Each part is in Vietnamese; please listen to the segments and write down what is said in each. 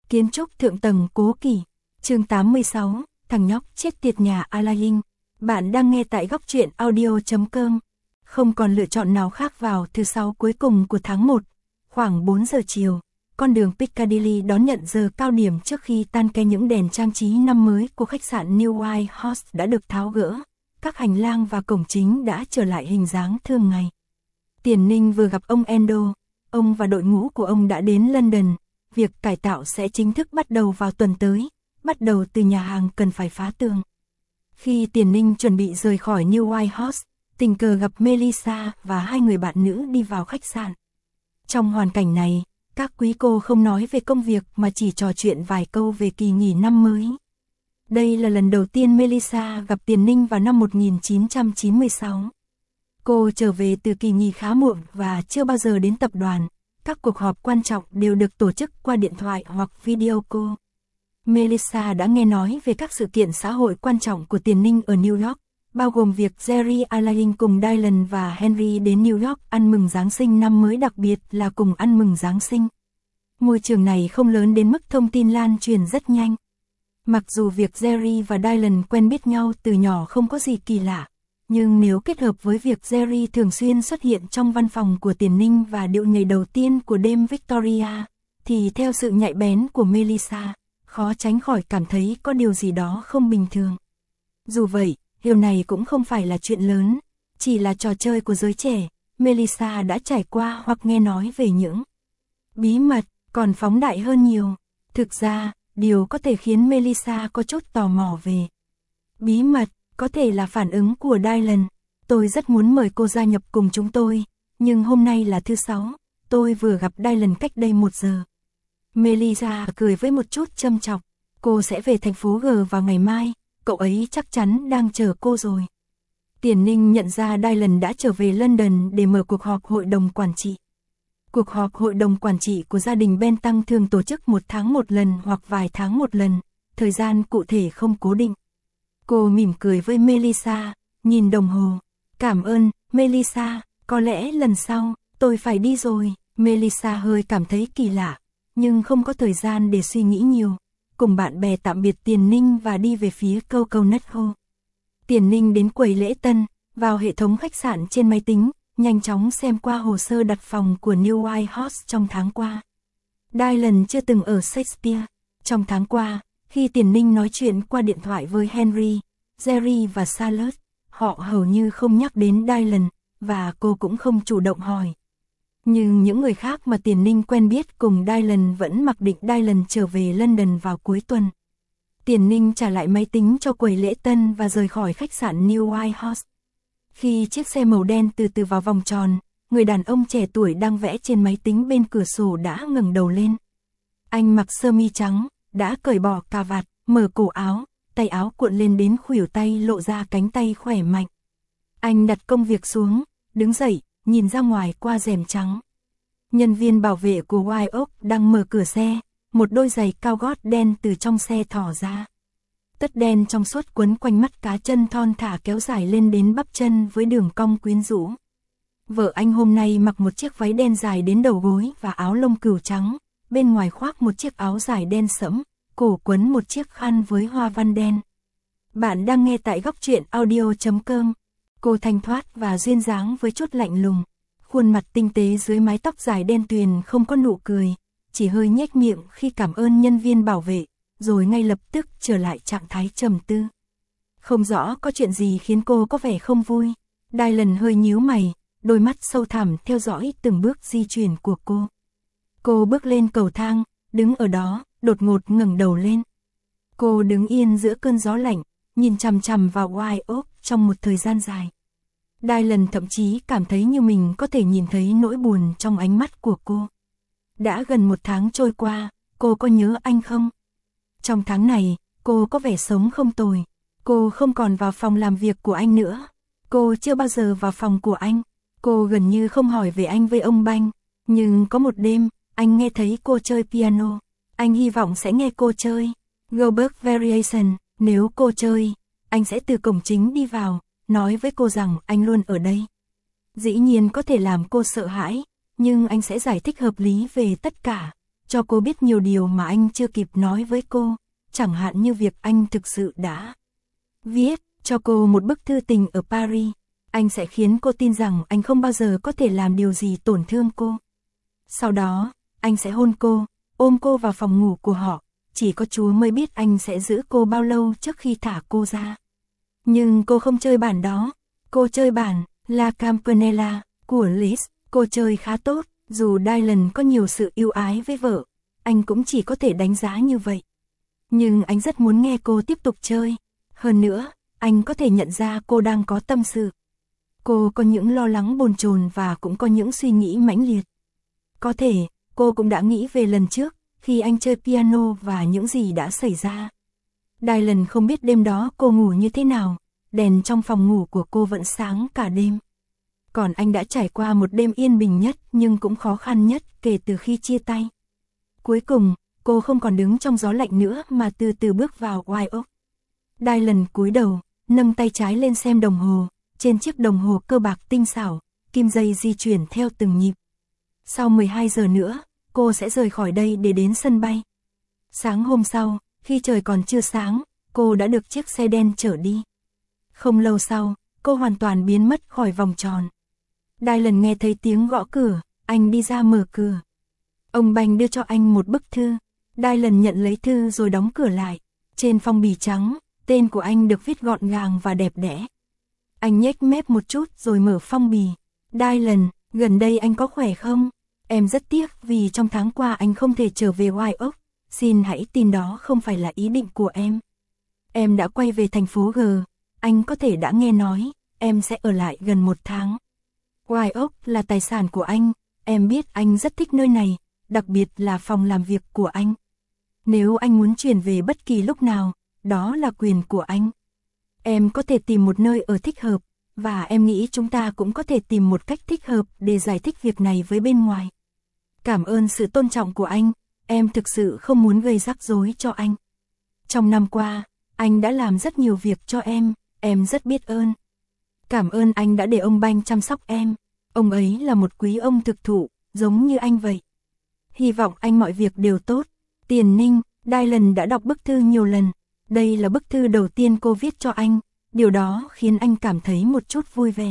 Kiến trúc thượng tầng Cố Kỳ. Chương 86, thằng nhóc chết tiệt nhà Alain. Bạn đang nghe tại góc truyện audio.com. Không còn lựa chọn nào khác vào thứ sáu cuối cùng của tháng 1, khoảng 4 giờ chiều, con đường Piccadilly đón nhận giờ cao điểm trước khi tan ke. Những đèn trang trí năm mới của khách sạn New White House đã được tháo gỡ. Các hành lang và cổng chính đã trở lại hình dáng thường ngày. Tiền Ninh vừa gặp ông Endo. Ông và đội ngũ của ông đã đến London. Việc cải tạo sẽ chính thức bắt đầu vào tuần tới, bắt đầu từ nhà hàng cần phải phá tường. Khi Tiền Ninh chuẩn bị rời khỏi New White House, tình cờ gặp Melissa và hai người bạn nữ đi vào khách sạn. Trong hoàn cảnh này, các quý cô không nói về công việc mà chỉ trò chuyện vài câu về kỳ nghỉ năm mới. Đây là lần đầu tiên Melissa gặp Tiền Ninh vào năm 1996. Cô trở về từ kỳ nghỉ khá muộn và chưa bao giờ đến tập đoàn. Các cuộc họp quan trọng đều được tổ chức qua điện thoại hoặc video call. Melissa đã nghe nói về các sự kiện xã hội quan trọng của Tiền Ninh ở New York, bao gồm việc Jerry Alain cùng Dylan và Henry đến New York ăn mừng Giáng sinh năm mới, đặc biệt là cùng ăn mừng Giáng sinh. Môi trường này không lớn đến mức thông tin lan truyền rất nhanh. Mặc dù việc Jerry và Dylan quen biết nhau từ nhỏ không có gì kỳ lạ, nhưng nếu kết hợp với việc Jerry thường xuyên xuất hiện trong văn phòng của Tiền Ninh và điệu nhảy đầu tiên của đêm Victoria, thì theo sự nhạy bén của Melissa, khó tránh khỏi cảm thấy có điều gì đó không bình thường. Dù vậy, điều này cũng không phải là chuyện lớn, chỉ là trò chơi của giới trẻ. Melissa đã trải qua hoặc nghe nói về những bí mật còn phóng đại hơn nhiều. Thực ra, điều có thể khiến Melissa có chút tò mò về bí mật có thể là phản ứng của Dylan. Tôi rất muốn mời cô gia nhập cùng chúng tôi, nhưng hôm nay là thứ sáu, tôi vừa gặp Dylan cách đây 1 giờ. Melissa cười với một chút châm chọc. Cô sẽ về thành phố G vào ngày mai, cậu ấy chắc chắn đang chờ cô rồi. Tiền Ninh nhận ra Dylan đã trở về London để mở cuộc họp hội đồng quản trị. Cuộc họp hội đồng quản trị của gia đình Bentham thường tổ chức 1 tháng 1 lần hoặc vài tháng 1 lần, thời gian cụ thể không cố định. Cô mỉm cười với Melissa, nhìn đồng hồ. Cảm ơn, Melissa, có lẽ lần sau, tôi phải đi rồi. Melissa hơi cảm thấy kỳ lạ, nhưng không có thời gian để suy nghĩ nhiều. Cùng bạn bè tạm biệt Tiền Ninh và đi về phía Coconut Hall. Tiền Ninh đến quầy lễ tân, vào hệ thống khách sạn trên máy tính, nhanh chóng xem qua hồ sơ đặt phòng của New White House trong tháng qua. Dylan chưa từng ở Shakespeare. Trong tháng qua, khi Tiền Ninh nói chuyện qua điện thoại với Henry, Jerry và Charlotte, họ hầu như không nhắc đến Dylan, và cô cũng không chủ động hỏi. Nhưng những người khác mà Tiền Ninh quen biết cùng Dylan vẫn mặc định Dylan trở về London vào cuối tuần. Tiền Ninh trả lại máy tính cho quầy lễ tân và rời khỏi khách sạn New White House. Khi chiếc xe màu đen từ từ vào vòng tròn, người đàn ông trẻ tuổi đang vẽ trên máy tính bên cửa sổ đã ngẩng đầu lên. Anh mặc sơ mi trắng, đã cởi bỏ cà vạt, mở cổ áo, tay áo cuộn lên đến khuỷu tay, lộ ra cánh tay khỏe mạnh. Anh đặt công việc xuống, đứng dậy, nhìn ra ngoài qua rèm trắng. Nhân viên bảo vệ của White Oak đang mở cửa xe, một đôi giày cao gót đen từ trong xe thỏ ra. Tất đen trong suốt quấn quanh mắt cá chân thon thả kéo dài lên đến bắp chân với đường cong quyến rũ. Vợ anh hôm nay mặc một chiếc váy đen dài đến đầu gối và áo lông cừu trắng, bên ngoài khoác một chiếc áo dài đen sẫm, cổ quấn một chiếc khăn với hoa văn đen. Bạn đang nghe tại góc truyện audio.com. Cô thanh thoát và duyên dáng với chút lạnh lùng. Khuôn mặt tinh tế dưới mái tóc dài đen tuyền không có nụ cười, chỉ hơi nhếch miệng khi cảm ơn nhân viên bảo vệ, rồi ngay lập tức trở lại trạng thái trầm tư. Không rõ có chuyện gì khiến cô có vẻ không vui. Dylan hơi nhíu mày, đôi mắt sâu thẳm theo dõi từng bước di chuyển của cô. Cô bước lên cầu thang, đứng ở đó, đột ngột ngẩng đầu lên. Cô đứng yên giữa cơn gió lạnh, nhìn chằm chằm vào White Oak trong một thời gian dài. Dylan thậm chí cảm thấy như mình có thể nhìn thấy nỗi buồn trong ánh mắt của cô. Đã gần 1 tháng trôi qua, cô có nhớ anh không? Trong tháng này, cô có vẻ sống không tồi. Cô không còn vào phòng làm việc của anh nữa. Cô chưa bao giờ vào phòng của anh. Cô gần như không hỏi về anh với ông Banh. Nhưng có một đêm, anh nghe thấy cô chơi piano. Anh hy vọng sẽ nghe cô chơi Goldberg Variation. Nếu cô chơi, anh sẽ từ cổng chính đi vào, nói với cô rằng anh luôn ở đây. Dĩ nhiên có thể làm cô sợ hãi, nhưng anh sẽ giải thích hợp lý về tất cả. cho cô biết nhiều điều mà anh chưa kịp nói với cô, chẳng hạn như việc anh thực sự đã viết cho cô một bức thư tình ở Paris. Anh sẽ khiến cô tin rằng anh không bao giờ có thể làm điều gì tổn thương cô. Sau đó, anh sẽ hôn cô, ôm cô vào phòng ngủ của họ, chỉ có Chúa mới biết anh sẽ giữ cô bao lâu trước khi thả cô ra. Nhưng cô không chơi bản đó, cô chơi bản La Campanella của Liszt, cô chơi khá tốt, dù Dylan có nhiều sự ưu ái với vợ, anh cũng chỉ có thể đánh giá như vậy. Nhưng anh rất muốn nghe cô tiếp tục chơi, hơn nữa, anh có thể nhận ra cô đang có tâm sự. Cô có những lo lắng bồn chồn và cũng có những suy nghĩ mãnh liệt. Có thể, cô cũng đã nghĩ về lần trước, khi anh chơi piano và những gì đã xảy ra. Dylan không biết đêm đó cô ngủ như thế nào, đèn trong phòng ngủ của cô vẫn sáng cả đêm. Còn anh đã trải qua một đêm yên bình nhất nhưng cũng khó khăn nhất kể từ khi chia tay. Cuối cùng, cô không còn đứng trong gió lạnh nữa mà từ từ bước vào White Oak. Dylan cúi đầu, nâng tay trái lên xem đồng hồ, trên chiếc đồng hồ cơ bạc tinh xảo, kim dây di chuyển theo từng nhịp. Sau 12 giờ nữa, cô sẽ rời khỏi đây để đến sân bay. Sáng hôm sau, khi trời còn chưa sáng, cô đã được chiếc xe đen chở đi. Không lâu sau, cô hoàn toàn biến mất khỏi vòng tròn. Dylan nghe thấy tiếng gõ cửa, anh đi ra mở cửa. Ông Banh đưa cho anh một bức thư. Dylan nhận lấy thư rồi đóng cửa lại. Trên phong bì trắng, tên của anh được viết gọn gàng và đẹp đẽ. Anh nhếch mép một chút rồi mở phong bì. Dylan, gần đây anh có khỏe không? Em rất tiếc vì trong tháng qua anh không thể trở về White Oak. Xin hãy tin đó không phải là ý định của em. Em đã quay về thành phố G. Anh có thể đã nghe nói, em sẽ ở lại gần 1 tháng. White Oak là tài sản của anh. Em biết anh rất thích nơi này, đặc biệt là phòng làm việc của anh. Nếu anh muốn chuyển về bất kỳ lúc nào, đó là quyền của anh. Em có thể tìm một nơi ở thích hợp, và em nghĩ chúng ta cũng có thể tìm một cách thích hợp để giải thích việc này với bên ngoài. Cảm ơn sự tôn trọng của anh, em thực sự không muốn gây rắc rối cho anh. Trong năm qua, anh đã làm rất nhiều việc cho em rất biết ơn. Cảm ơn anh đã để ông Banh chăm sóc em, ông ấy là một quý ông thực thụ, giống như anh vậy. Hy vọng anh mọi việc đều tốt. Tiền Ninh. Dylan đã đọc bức thư nhiều lần. Đây là bức thư đầu tiên cô viết cho anh, điều đó khiến anh cảm thấy một chút vui vẻ.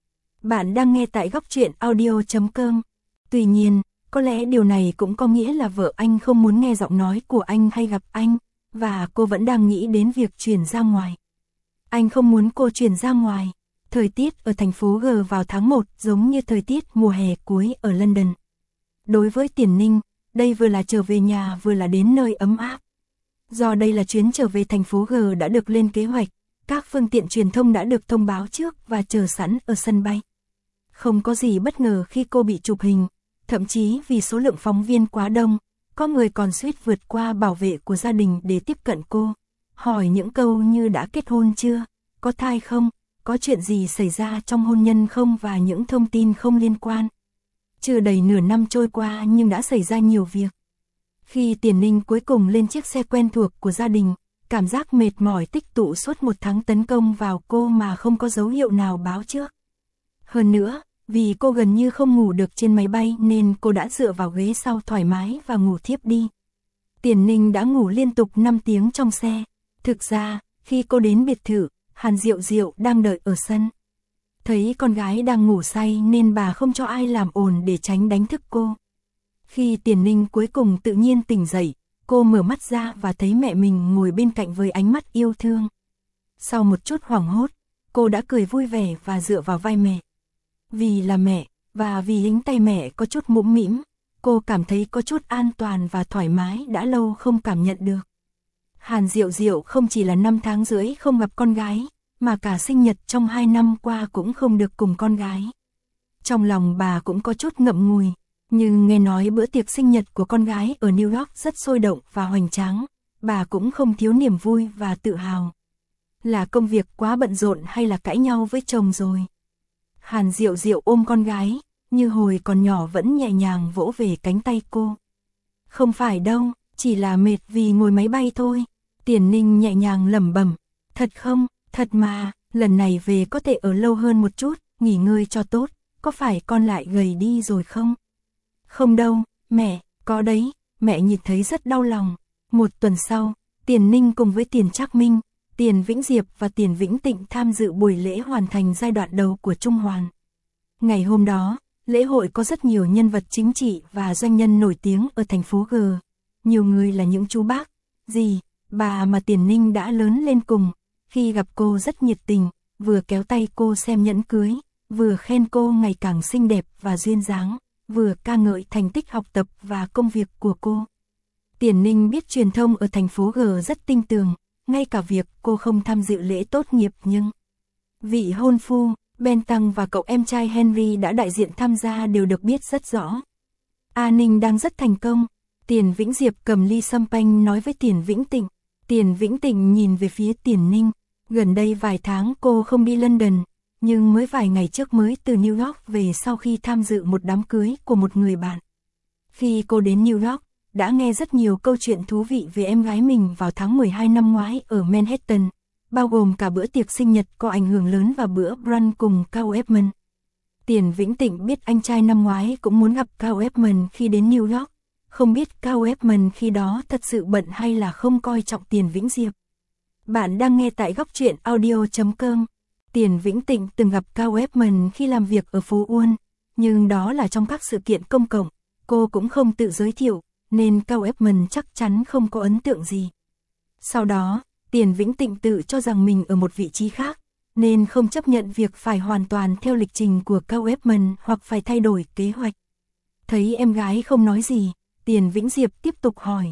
Bạn đang nghe tại góc truyện audio.com. Tuy nhiên, có lẽ điều này cũng có nghĩa là vợ anh không muốn nghe giọng nói của anh hay gặp anh, và cô vẫn đang nghĩ đến việc chuyển ra ngoài. Anh không muốn cô chuyển ra ngoài. Thời tiết ở thành phố G vào tháng 1 giống như thời tiết mùa hè cuối ở London. Đối với Tiền Ninh, đây vừa là trở về nhà vừa là đến nơi ấm áp. Do đây là chuyến trở về thành phố G đã được lên kế hoạch, các phương tiện truyền thông đã được thông báo trước và chờ sẵn ở sân bay. Không có gì bất ngờ khi cô bị chụp hình, thậm chí vì số lượng phóng viên quá đông, có người còn suýt vượt qua bảo vệ của gia đình để tiếp cận cô, hỏi những câu như đã kết hôn chưa, có thai không, có chuyện gì xảy ra trong hôn nhân không và những thông tin không liên quan. Chưa đầy nửa năm trôi qua nhưng đã xảy ra nhiều việc. Khi Tiền Ninh cuối cùng lên chiếc xe quen thuộc của gia đình, cảm giác mệt mỏi tích tụ suốt 1 tháng tấn công vào cô mà không có dấu hiệu nào báo trước. Hơn nữa, vì cô gần như không ngủ được trên máy bay nên cô đã dựa vào ghế sau thoải mái và ngủ thiếp đi. Tiền Ninh đã ngủ liên tục 5 tiếng trong xe. Thực ra, khi cô đến biệt thự, Hàn Diệu Diệu đang đợi ở sân. Thấy con gái đang ngủ say nên bà không cho ai làm ồn để tránh đánh thức cô. Khi Tiền Ninh cuối cùng tự nhiên tỉnh dậy, cô mở mắt ra và thấy mẹ mình ngồi bên cạnh với ánh mắt yêu thương. Sau một chút hoảng hốt, cô đã cười vui vẻ và dựa vào vai mẹ. Vì là mẹ, và vì hình tay mẹ có chút mũm mĩm, cô cảm thấy có chút an toàn và thoải mái đã lâu không cảm nhận được. Hàn Diệu Diệu không chỉ là 5 tháng rưỡi không gặp con gái, mà cả sinh nhật trong 2 năm qua cũng không được cùng con gái. Trong lòng bà cũng có chút ngậm ngùi, nhưng nghe nói bữa tiệc sinh nhật của con gái ở New York rất sôi động và hoành tráng, bà cũng không thiếu niềm vui và tự hào. Là công việc quá bận rộn hay là cãi nhau với chồng rồi? Hàn Diệu Diệu ôm con gái, như hồi còn nhỏ vẫn nhẹ nhàng vỗ về cánh tay cô. Không phải đâu, chỉ là mệt vì ngồi máy bay thôi. Tiền Ninh nhẹ nhàng lẩm bẩm. Thật không, thật mà, lần này về có thể ở lâu hơn một chút, nghỉ ngơi cho tốt, có phải con lại gầy đi rồi không? Không đâu, mẹ, có đấy, mẹ nhìn thấy rất đau lòng. Một tuần sau, Tiền Ninh cùng với Tiền Trác Minh, Tiền Vĩnh Diệp và Tiền Vĩnh Tịnh tham dự buổi lễ hoàn thành giai đoạn đầu của Trung Hoàn. Ngày hôm đó, lễ hội có rất nhiều nhân vật chính trị và doanh nhân nổi tiếng ở thành phố G. Nhiều người là những chú bác, dì, bà mà Tiền Ninh đã lớn lên cùng, khi gặp cô rất nhiệt tình, vừa kéo tay cô xem nhẫn cưới, vừa khen cô ngày càng xinh đẹp và duyên dáng, vừa ca ngợi thành tích học tập và công việc của cô. Tiền Ninh biết truyền thông ở thành phố G rất tinh tường, ngay cả việc cô không tham dự lễ tốt nghiệp nhưng vị hôn phu, Ben Tăng và cậu em trai Henry đã đại diện tham gia đều được biết rất rõ. A Ninh đang rất thành công. Tiền Vĩnh Diệp cầm ly champagne nói với Tiền Vĩnh Tịnh. Tiền Vĩnh Tịnh nhìn về phía Tiền Ninh. Gần đây vài tháng cô không đi London, nhưng mới vài ngày trước mới từ New York về sau khi tham dự một đám cưới của một người bạn. Khi cô đến New York, đã nghe rất nhiều câu chuyện thú vị về em gái mình vào tháng 12 năm ngoái ở Manhattan, bao gồm cả bữa tiệc sinh nhật có ảnh hưởng lớn và bữa brunch cùng Cao Edmund. Tiền Vĩnh Tịnh biết anh trai năm ngoái cũng muốn gặp Cao Edmund khi đến New York, không biết Cao Edmund khi đó thật sự bận hay là không coi trọng Tiền Vĩnh Diệp. Bạn đang nghe tại góc truyện audio.com. Tiền Vĩnh Tịnh từng gặp Cao Edmund khi làm việc ở phố Uôn, nhưng đó là trong các sự kiện công cộng, cô cũng không tự giới thiệu, nên Cao Edmund chắc chắn không có ấn tượng gì. Sau đó, Tiền Vĩnh Tịnh tự cho rằng mình ở một vị trí khác, nên không chấp nhận việc phải hoàn toàn theo lịch trình của Cao Edmund hoặc phải thay đổi kế hoạch. Thấy em gái không nói gì, Tiền Vĩnh Diệp tiếp tục hỏi.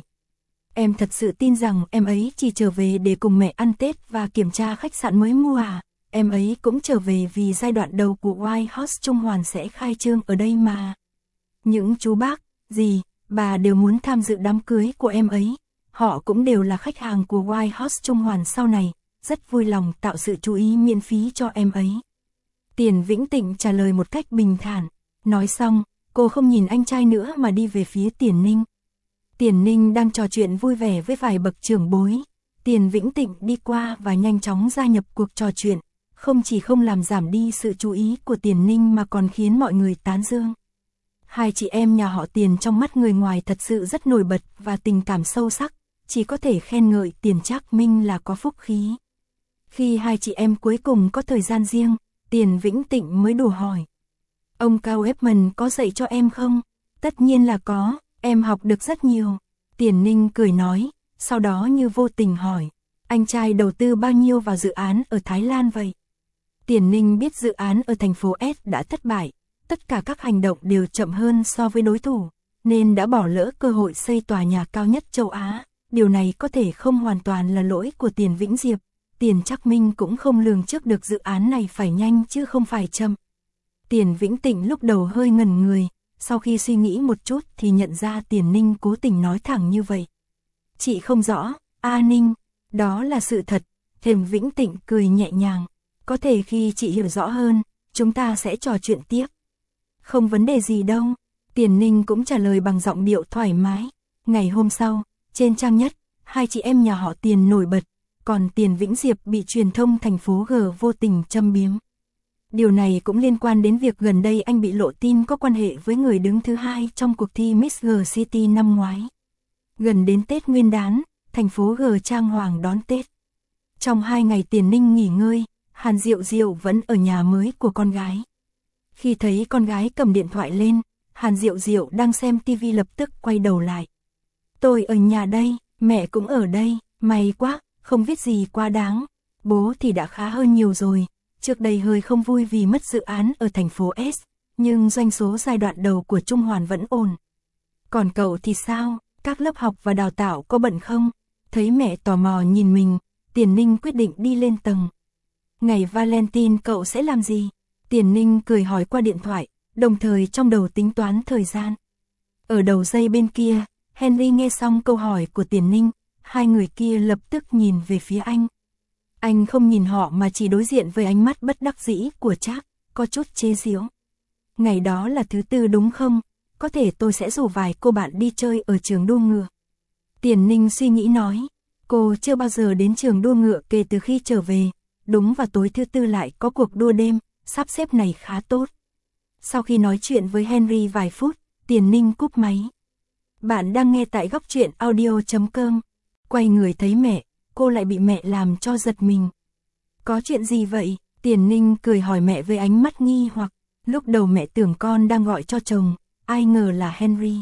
Em thật sự tin rằng em ấy chỉ trở về để cùng mẹ ăn Tết và kiểm tra khách sạn mới mua à? Em ấy cũng trở về vì giai đoạn đầu của White House Trung Hoàn sẽ khai trương ở đây mà. Những chú bác, dì, bà đều muốn tham dự đám cưới của em ấy. Họ cũng đều là khách hàng của White House Trung Hoàn sau này, rất vui lòng tạo sự chú ý miễn phí cho em ấy. Tiền Vĩnh Tịnh trả lời một cách bình thản. Nói xong, cô không nhìn anh trai nữa mà đi về phía Tiền Ninh. Tiền Ninh đang trò chuyện vui vẻ với vài bậc trưởng bối. Tiền Vĩnh Tịnh đi qua và nhanh chóng gia nhập cuộc trò chuyện, không chỉ không làm giảm đi sự chú ý của Tiền Ninh mà còn khiến mọi người tán dương. Hai chị em nhà họ Tiền trong mắt người ngoài thật sự rất nổi bật và tình cảm sâu sắc, chỉ có thể khen ngợi Tiền Trác Minh là có phúc khí. Khi hai chị em cuối cùng có thời gian riêng, Tiền Vĩnh Tịnh mới đùa hỏi. Ông Cao Edmund có dạy cho em không? Tất nhiên là có, em học được rất nhiều. Tiền Ninh cười nói, sau đó như vô tình hỏi. Anh trai đầu tư bao nhiêu vào dự án ở Thái Lan vậy? Tiền Ninh biết dự án ở thành phố S đã thất bại, tất cả các hành động đều chậm hơn so với đối thủ, nên đã bỏ lỡ cơ hội xây tòa nhà cao nhất châu Á. Điều này có thể không hoàn toàn là lỗi của Tiền Vĩnh Diệp, Tiền Trác Minh cũng không lường trước được dự án này phải nhanh chứ không phải chậm. Tiền Vĩnh Tịnh lúc đầu hơi ngẩn người, sau khi suy nghĩ một chút thì nhận ra Tiền Ninh cố tình nói thẳng như vậy. Chị không rõ, A Ninh, đó là sự thật. Tiền Vĩnh Tịnh cười nhẹ nhàng, có thể khi chị hiểu rõ hơn, chúng ta sẽ trò chuyện tiếp. Không vấn đề gì đâu, Tiền Ninh cũng trả lời bằng giọng điệu thoải mái. Ngày hôm sau, trên trang nhất, hai chị em nhà họ Tiền nổi bật, còn Tiền Vĩnh Diệp bị truyền thông thành phố G vô tình châm biếm. Điều này cũng liên quan đến việc gần đây anh bị lộ tin có quan hệ với người đứng thứ hai trong cuộc thi Miss G City năm ngoái. Gần đến Tết Nguyên đán, thành phố G trang hoàng đón Tết. Trong 2 ngày Tiền Ninh nghỉ ngơi, Hàn Diệu Diệu vẫn ở nhà mới của con gái. Khi thấy con gái cầm điện thoại lên, Hàn Diệu Diệu đang xem TV lập tức quay đầu lại. Tôi ở nhà đây, mẹ cũng ở đây, may quá, không viết gì quá đáng. Bố thì đã khá hơn nhiều rồi, trước đây hơi không vui vì mất dự án ở thành phố S, nhưng doanh số giai đoạn đầu của Trung Hoàn vẫn ổn. Còn cậu thì sao, các lớp học và đào tạo có bận không? Thấy mẹ tò mò nhìn mình, Tiền Ninh quyết định đi lên tầng. Ngày Valentine cậu sẽ làm gì? Tiền Ninh cười hỏi qua điện thoại, đồng thời trong đầu tính toán thời gian. Ở đầu dây bên kia, Henry nghe xong câu hỏi của Tiền Ninh, hai người kia lập tức nhìn về phía anh. Anh không nhìn họ mà chỉ đối diện với ánh mắt bất đắc dĩ của Trác, có chút chế giễu. Ngày đó là thứ Tư đúng không? Có thể tôi sẽ rủ vài cô bạn đi chơi ở trường đua ngựa. Tiền Ninh suy nghĩ nói, cô chưa bao giờ đến trường đua ngựa kể từ khi trở về, đúng và tối thứ Tư lại có cuộc đua đêm, sắp xếp này khá tốt. Sau khi nói chuyện với Henry vài phút, Tiền Ninh cúp máy. Bạn đang nghe tại góc truyện audio.com. Quay người thấy mẹ, cô lại bị mẹ làm cho giật mình. Có chuyện gì vậy? Tiền Ninh cười hỏi mẹ với ánh mắt nghi hoặc. Lúc đầu mẹ tưởng con đang gọi cho chồng, ai ngờ là Henry.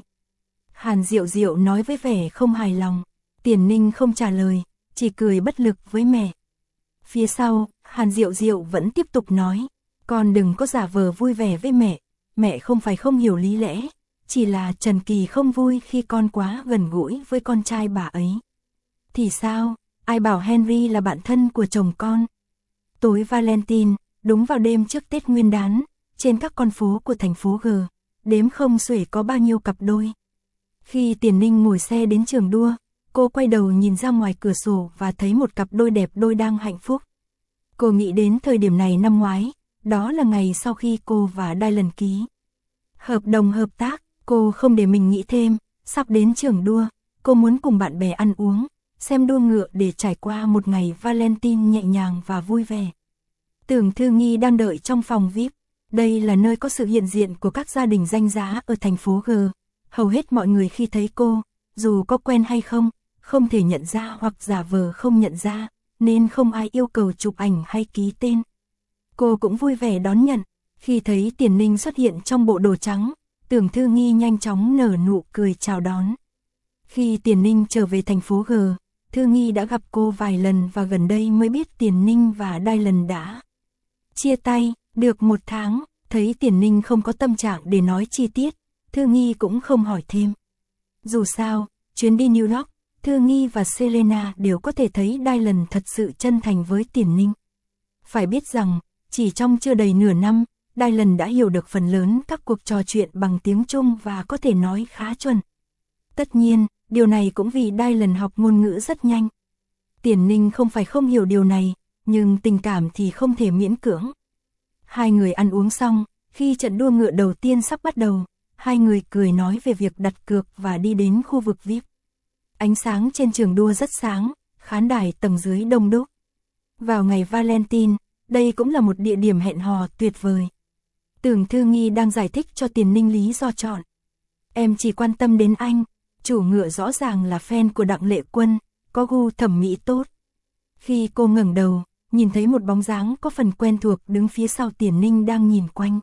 Hàn Diệu Diệu nói với vẻ không hài lòng. Tiền Ninh không trả lời, chỉ cười bất lực với mẹ. Phía sau, Hàn Diệu Diệu vẫn tiếp tục nói. Con đừng có giả vờ vui vẻ với mẹ không phải không hiểu lý lẽ. Chỉ là Trần Kỳ không vui khi con quá gần gũi với con trai bà ấy. Thì sao, ai bảo Henry là bạn thân của chồng con? Tối Valentine, đúng vào đêm trước Tết Nguyên đán, trên các con phố của thành phố G, đếm không xuể có bao nhiêu cặp đôi. Khi Tiền Ninh ngồi xe đến trường đua, cô quay đầu nhìn ra ngoài cửa sổ và thấy một cặp đôi đẹp đôi đang hạnh phúc. Cô nghĩ đến thời điểm này năm ngoái, đó là ngày sau khi cô và Dylan ký hợp đồng hợp tác. Cô không để mình nghĩ thêm, sắp đến trường đua, cô muốn cùng bạn bè ăn uống, xem đua ngựa để trải qua một ngày Valentine nhẹ nhàng và vui vẻ. Tưởng Thư Nghi đang đợi trong phòng VIP, đây là nơi có sự hiện diện của các gia đình danh giá ở thành phố G. Hầu hết mọi người khi thấy cô, dù có quen hay không thể nhận ra hoặc giả vờ không nhận ra, nên không ai yêu cầu chụp ảnh hay ký tên. Cô cũng vui vẻ đón nhận, khi thấy Tiền Ninh xuất hiện trong bộ đồ trắng. Tưởng Thư Nghi nhanh chóng nở nụ cười chào đón. Khi Tiền Ninh trở về thành phố G, Thư Nghi đã gặp cô vài lần và gần đây mới biết Tiền Ninh và Dylan đã chia tay, được một tháng, thấy Tiền Ninh không có tâm trạng để nói chi tiết, Thư Nghi cũng không hỏi thêm. Dù sao, chuyến đi New York, Thư Nghi và Selena đều có thể thấy Dylan thật sự chân thành với Tiền Ninh. Phải biết rằng, chỉ trong chưa đầy nửa năm, Dylan đã hiểu được phần lớn các cuộc trò chuyện bằng tiếng Trung và có thể nói khá chuẩn. Tất nhiên, điều này cũng vì Dylan học ngôn ngữ rất nhanh. Tiền Ninh không phải không hiểu điều này, nhưng tình cảm thì không thể miễn cưỡng. Hai người ăn uống xong, khi trận đua ngựa đầu tiên sắp bắt đầu, hai người cười nói về việc đặt cược và đi đến khu vực VIP. Ánh sáng trên trường đua rất sáng, khán đài tầng dưới đông đúc. Vào ngày Valentine, đây cũng là một địa điểm hẹn hò tuyệt vời. Tưởng Thư Nghi đang giải thích cho Tiền Ninh lý do chọn. Em chỉ quan tâm đến anh, chủ ngựa rõ ràng là fan của Đặng Lệ Quân, có gu thẩm mỹ tốt. Khi cô ngẩng đầu, nhìn thấy một bóng dáng có phần quen thuộc đứng phía sau Tiền Ninh đang nhìn quanh.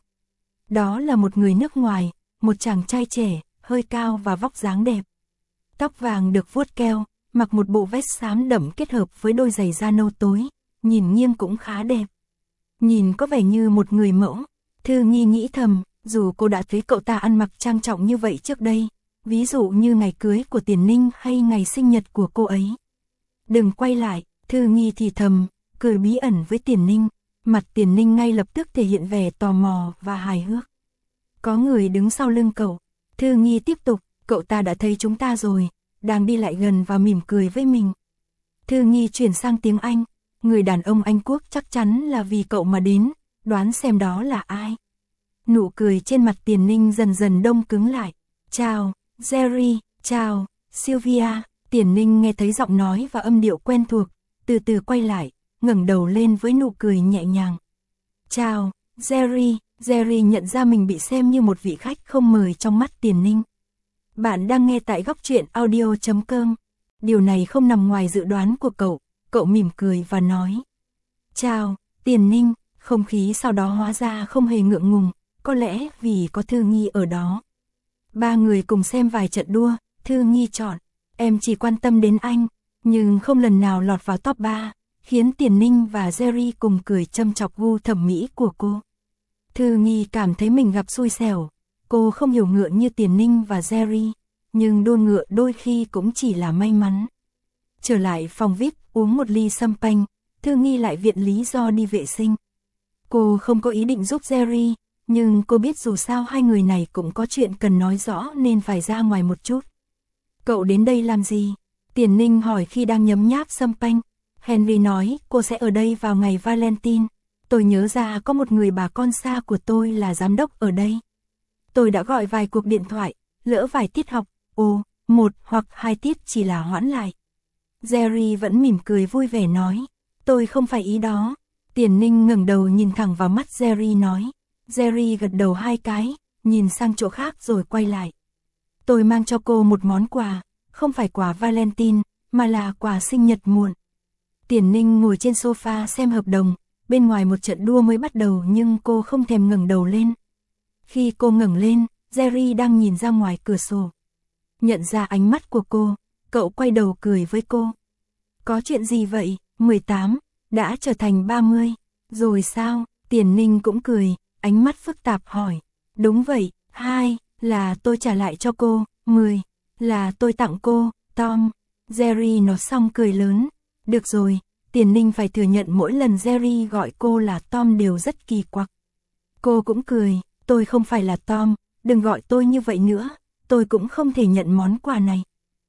Đó là một người nước ngoài, một chàng trai trẻ, hơi cao và vóc dáng đẹp. Tóc vàng được vuốt keo, mặc một bộ vest xám đậm kết hợp với đôi giày da nâu tối, nhìn nghiêng cũng khá đẹp. Nhìn có vẻ như một người mẫu. Thư Nghi nghĩ thầm, dù cô đã thấy cậu ta ăn mặc trang trọng như vậy trước đây, ví dụ như ngày cưới của Tiền Ninh hay ngày sinh nhật của cô ấy. Đừng quay lại, Thư Nghi thì thầm, cười bí ẩn với Tiền Ninh, mặt Tiền Ninh ngay lập tức thể hiện vẻ tò mò và hài hước. Có người đứng sau lưng cậu, Thư Nghi tiếp tục, cậu ta đã thấy chúng ta rồi, đang đi lại gần và mỉm cười với mình. Thư Nghi chuyển sang tiếng Anh, người đàn ông Anh Quốc chắc chắn là vì cậu mà đến. Đoán xem đó là ai. Nụ cười trên mặt Tiền Ninh dần dần đông cứng lại. Chào, Jerry, chào, Sylvia. Tiền Ninh nghe thấy giọng nói và âm điệu quen thuộc, từ từ quay lại, ngẩng đầu lên với nụ cười nhẹ nhàng. Chào, Jerry. Jerry nhận ra mình bị xem như một vị khách không mời trong mắt Tiền Ninh. Bạn đang nghe tại góc truyện audio.com. Điều này không nằm ngoài dự đoán của cậu mỉm cười và nói. Chào, Tiền Ninh. Không khí sau đó hóa ra không hề ngượng ngùng, có lẽ vì có Thư Nghi ở đó. Ba người cùng xem vài trận đua, Thư Nghi chọn. Em chỉ quan tâm đến anh, nhưng không lần nào lọt vào top 3, khiến Tiền Ninh và Jerry cùng cười châm chọc gu thẩm mỹ của cô. Thư Nghi cảm thấy mình gặp xui xẻo, cô không hiểu ngựa như Tiền Ninh và Jerry, nhưng đua ngựa đôi khi cũng chỉ là may mắn. Trở lại phòng VIP uống một ly champagne, Thư Nghi lại viện lý do đi vệ sinh. Cô không có ý định giúp Jerry, nhưng cô biết dù sao hai người này cũng có chuyện cần nói rõ nên phải ra ngoài một chút. Cậu đến đây làm gì? Tiền Ninh hỏi khi đang nhấm nháp champagne. Henry nói cô sẽ ở đây vào ngày Valentine. Tôi nhớ ra có một người bà con xa của tôi là giám đốc ở đây. Tôi đã gọi vài cuộc điện thoại, lỡ vài tiết học, một hoặc hai tiết chỉ là hoãn lại. Jerry vẫn mỉm cười vui vẻ nói, tôi không phải ý đó. Tiền Ninh ngẩng đầu nhìn thẳng vào mắt Jerry nói. Jerry gật đầu hai cái, nhìn sang chỗ khác rồi quay lại. Tôi mang cho cô một món quà, không phải quà Valentine, mà là quà sinh nhật muộn. Tiền Ninh ngồi trên sofa xem hợp đồng, bên ngoài một trận đua mới bắt đầu nhưng cô không thèm ngẩng đầu lên. Khi cô ngẩng lên, Jerry đang nhìn ra ngoài cửa sổ. Nhận ra ánh mắt của cô, cậu quay đầu cười với cô. Có chuyện gì vậy, 18, đã trở thành 30, rồi sao? Tiền Ninh cũng cười, ánh mắt phức tạp hỏi. Đúng vậy, 2, là tôi trả lại cho cô, 10, là tôi tặng cô, Tom. Jerry nói xong cười lớn. Được rồi, Tiền Ninh phải thừa nhận mỗi lần Jerry gọi cô là Tom đều rất kỳ quặc. Cô cũng cười, tôi không phải là Tom, đừng gọi tôi như vậy nữa, tôi cũng không thể nhận món quà này.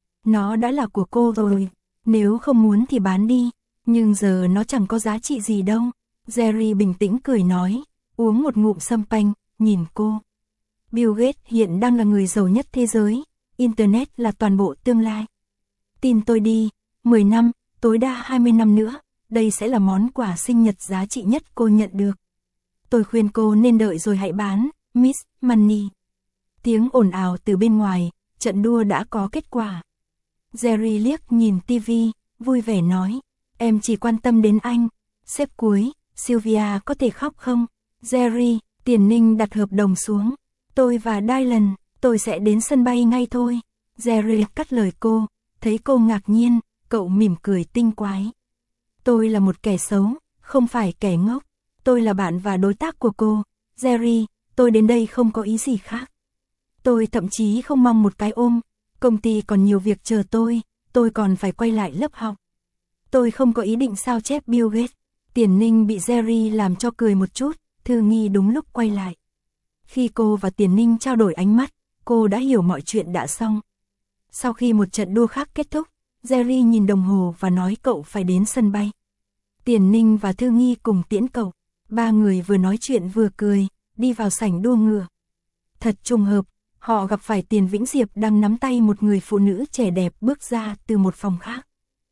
Nó đã là của cô rồi, nếu không muốn thì bán đi, nhưng giờ nó chẳng có giá trị gì đâu. Jerry bình tĩnh cười nói, uống một ngụm champagne, nhìn cô. Bill Gates hiện đang là người giàu nhất thế giới, Internet là toàn bộ tương lai. Tin tôi đi, 10 năm, tối đa 20 năm nữa, đây sẽ là món quà sinh nhật giá trị nhất cô nhận được. Tôi khuyên cô nên đợi rồi hãy bán, Miss Money. Tiếng ồn ào từ bên ngoài, trận đua đã có kết quả. Jerry liếc nhìn TV, vui vẻ nói, em chỉ quan tâm đến anh. Xếp cuối, Sylvia có thể khóc không? Jerry, Tiền Ninh đặt hợp đồng xuống. Tôi và Dylan, tôi sẽ đến sân bay ngay thôi. Jerry cắt lời cô, thấy cô ngạc nhiên, cậu mỉm cười tinh quái. Tôi là một kẻ xấu, không phải kẻ ngốc. Tôi là bạn và đối tác của cô. Jerry, tôi đến đây không có ý gì khác. Tôi thậm chí không mong một cái ôm. Công ty còn nhiều việc chờ tôi còn phải quay lại lớp học. Tôi không có ý định sao chép Bill Gates. Tiền Ninh bị Jerry làm cho cười một chút, Thư Nghi đúng lúc quay lại. Khi cô và Tiền Ninh trao đổi ánh mắt, cô đã hiểu mọi chuyện đã xong. Sau khi một trận đua khác kết thúc, Jerry nhìn đồng hồ và nói cậu phải đến sân bay. Tiền Ninh và Thư Nghi cùng tiễn cậu. Ba người vừa nói chuyện vừa cười, đi vào sảnh đua ngựa. Thật trùng hợp, họ gặp phải Tiền Vĩnh Diệp đang nắm tay một người phụ nữ trẻ đẹp bước ra từ một phòng khác.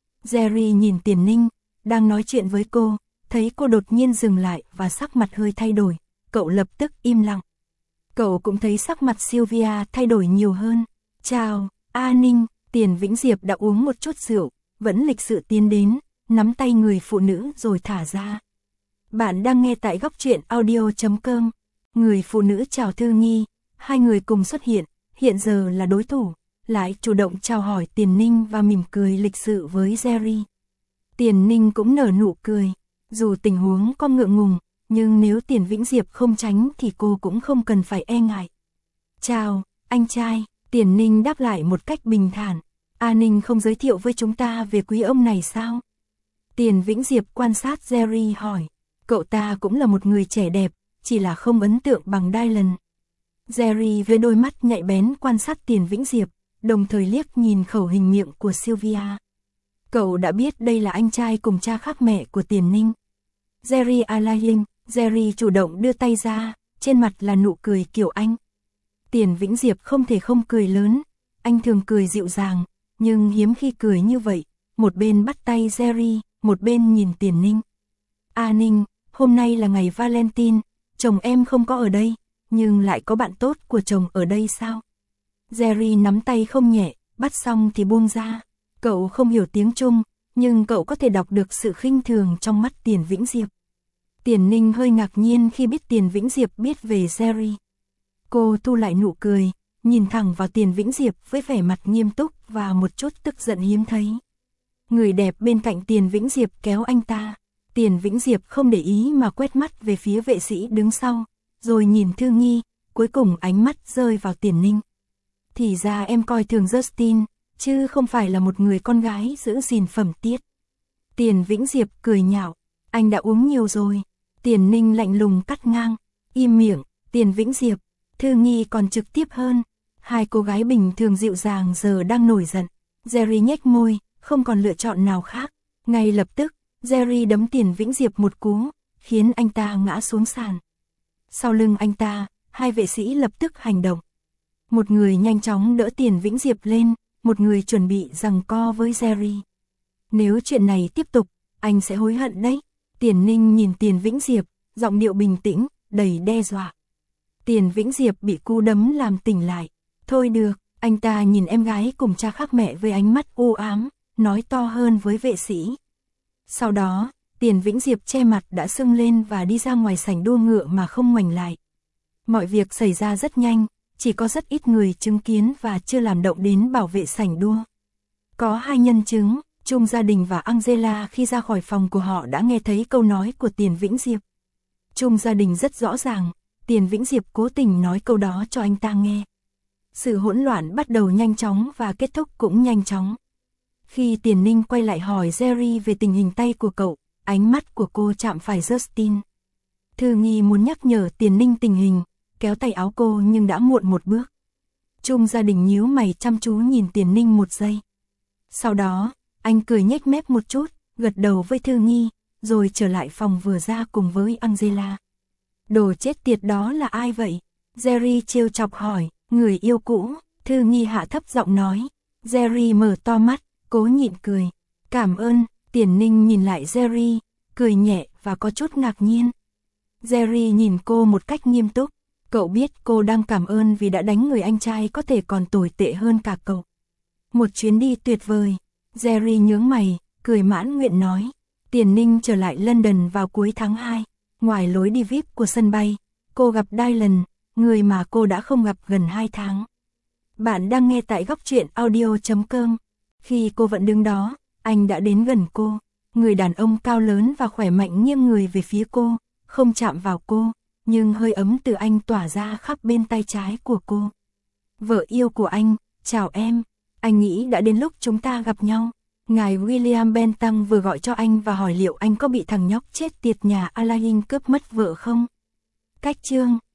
Jerry nhìn Tiền Ninh, đang nói chuyện với cô, thấy cô đột nhiên dừng lại và sắc mặt hơi thay đổi, cậu lập tức im lặng. Cậu cũng thấy sắc mặt Sylvia thay đổi nhiều hơn. Chào, A Ninh, Tiền Vĩnh Diệp đã uống một chút rượu, vẫn lịch sự tiến đến, nắm tay người phụ nữ rồi thả ra. Bạn đang nghe tại góc truyện audio.com. Người phụ nữ chào Thư Nghi, hai người cùng xuất hiện giờ là đối thủ, lại chủ động chào hỏi Tiền Ninh và mỉm cười lịch sự với Jerry. Tiền Ninh cũng nở nụ cười, dù tình huống có ngượng ngùng, nhưng nếu Tiền Vĩnh Diệp không tránh thì cô cũng không cần phải e ngại. Chào, anh trai, Tiền Ninh đáp lại một cách bình thản. A Ninh không giới thiệu với chúng ta về quý ông này sao? Tiền Vĩnh Diệp quan sát Jerry hỏi, cậu ta cũng là một người trẻ đẹp, chỉ là không ấn tượng bằng Dylan. Jerry với đôi mắt nhạy bén quan sát Tiền Vĩnh Diệp, đồng thời liếc nhìn khẩu hình miệng của Sylvia. Cậu đã biết đây là anh trai cùng cha khác mẹ của Tiền Ninh. Jerry Alain, Jerry chủ động đưa tay ra, trên mặt là nụ cười kiểu anh. Tiền Vĩnh Diệp không thể không cười lớn, anh thường cười dịu dàng, nhưng hiếm khi cười như vậy, một bên bắt tay Jerry, một bên nhìn Tiền Ninh. A Ninh, hôm nay là ngày Valentine, chồng em không có ở đây, nhưng lại có bạn tốt của chồng ở đây sao? Jerry nắm tay không nhẹ, bắt xong thì buông ra. Cậu không hiểu tiếng Trung, nhưng cậu có thể đọc được sự khinh thường trong mắt Tiền Vĩnh Diệp. Tiền Ninh hơi ngạc nhiên khi biết Tiền Vĩnh Diệp biết về Jerry. Cô thu lại nụ cười, nhìn thẳng vào Tiền Vĩnh Diệp với vẻ mặt nghiêm túc và một chút tức giận hiếm thấy. Người đẹp bên cạnh Tiền Vĩnh Diệp kéo anh ta. Tiền Vĩnh Diệp không để ý mà quét mắt về phía vệ sĩ đứng sau, rồi nhìn Thư Nghi, cuối cùng ánh mắt rơi vào Tiền Ninh. Thì ra em coi thường Justin, chứ không phải là một người con gái giữ gìn phẩm tiết. Tiền Vĩnh Diệp cười nhạo, anh đã uống nhiều rồi. Tiền Ninh lạnh lùng cắt ngang, im miệng. Tiền Vĩnh Diệp, Thư Nghi còn trực tiếp hơn. Hai cô gái bình thường dịu dàng giờ đang nổi giận. Jerry nhếch môi, không còn lựa chọn nào khác. Ngay lập tức, Jerry đấm Tiền Vĩnh Diệp một cú, khiến anh ta ngã xuống sàn. Sau lưng anh ta, hai vệ sĩ lập tức hành động. Một người nhanh chóng đỡ Tiền Vĩnh Diệp lên, một người chuẩn bị giằng co với Jerry. Nếu chuyện này tiếp tục, anh sẽ hối hận đấy. Tiền Ninh nhìn Tiền Vĩnh Diệp, giọng điệu bình tĩnh, đầy đe dọa. Tiền Vĩnh Diệp bị cú đấm làm tỉnh lại. Thôi được, Anh ta nhìn em gái cùng cha khác mẹ với ánh mắt u ám, nói to hơn với vệ sĩ. Sau đó, Tiền Vĩnh Diệp che mặt đã sưng lên và đi ra ngoài sảnh đua ngựa mà không ngoảnh lại. Mọi việc xảy ra rất nhanh, chỉ có rất ít người chứng kiến và chưa làm động đến bảo vệ sảnh đua. Có 2 nhân chứng, Trung Gia Đình và Angela khi ra khỏi phòng của họ đã nghe thấy câu nói của Tiền Vĩnh Diệp. Trung Gia Đình rất rõ ràng, Tiền Vĩnh Diệp cố tình nói câu đó cho anh ta nghe. Sự hỗn loạn bắt đầu nhanh chóng và kết thúc cũng nhanh chóng. Khi Tiền Ninh quay lại hỏi Jerry về tình hình tay của cậu, ánh mắt của cô chạm phải Justin. Thư Nghi muốn nhắc nhở Tiền Ninh tình hình, kéo tay áo cô nhưng đã muộn một bước. Trung Gia Đình nhíu mày chăm chú nhìn Tiền Ninh một giây. Sau đó, anh cười nhếch mép một chút, gật đầu với Thư Nghi, rồi trở lại phòng vừa ra cùng với Angela. Đồ chết tiệt đó là ai vậy? Jerry trêu chọc hỏi. Người yêu cũ, Thư Nghi hạ thấp giọng nói. Jerry mở to mắt, cố nhịn cười. Cảm ơn, Tiền Ninh nhìn lại Jerry, cười nhẹ và có chút ngạc nhiên. Jerry nhìn cô một cách nghiêm túc. Cậu biết cô đang cảm ơn vì đã đánh người anh trai có thể còn tồi tệ hơn cả cậu. Một chuyến đi tuyệt vời. Jerry nhướng mày, cười mãn nguyện nói. Tiền Ninh trở lại London vào cuối tháng 2. Ngoài lối đi VIP của sân bay, cô gặp Dylan, người mà cô đã không gặp gần 2 tháng. Bạn đang nghe tại góc truyện audio.com. Khi cô vẫn đứng đó, anh đã đến gần cô. Người đàn ông cao lớn và khỏe mạnh nghiêng người về phía cô, không chạm vào cô, nhưng hơi ấm từ anh tỏa ra khắp bên tay trái của cô. Vợ yêu của anh, chào em. Anh nghĩ đã đến lúc chúng ta gặp nhau. Ngài William Bentham vừa gọi cho anh và hỏi liệu anh có bị thằng nhóc chết tiệt nhà Alain cướp mất vợ không. Cách chương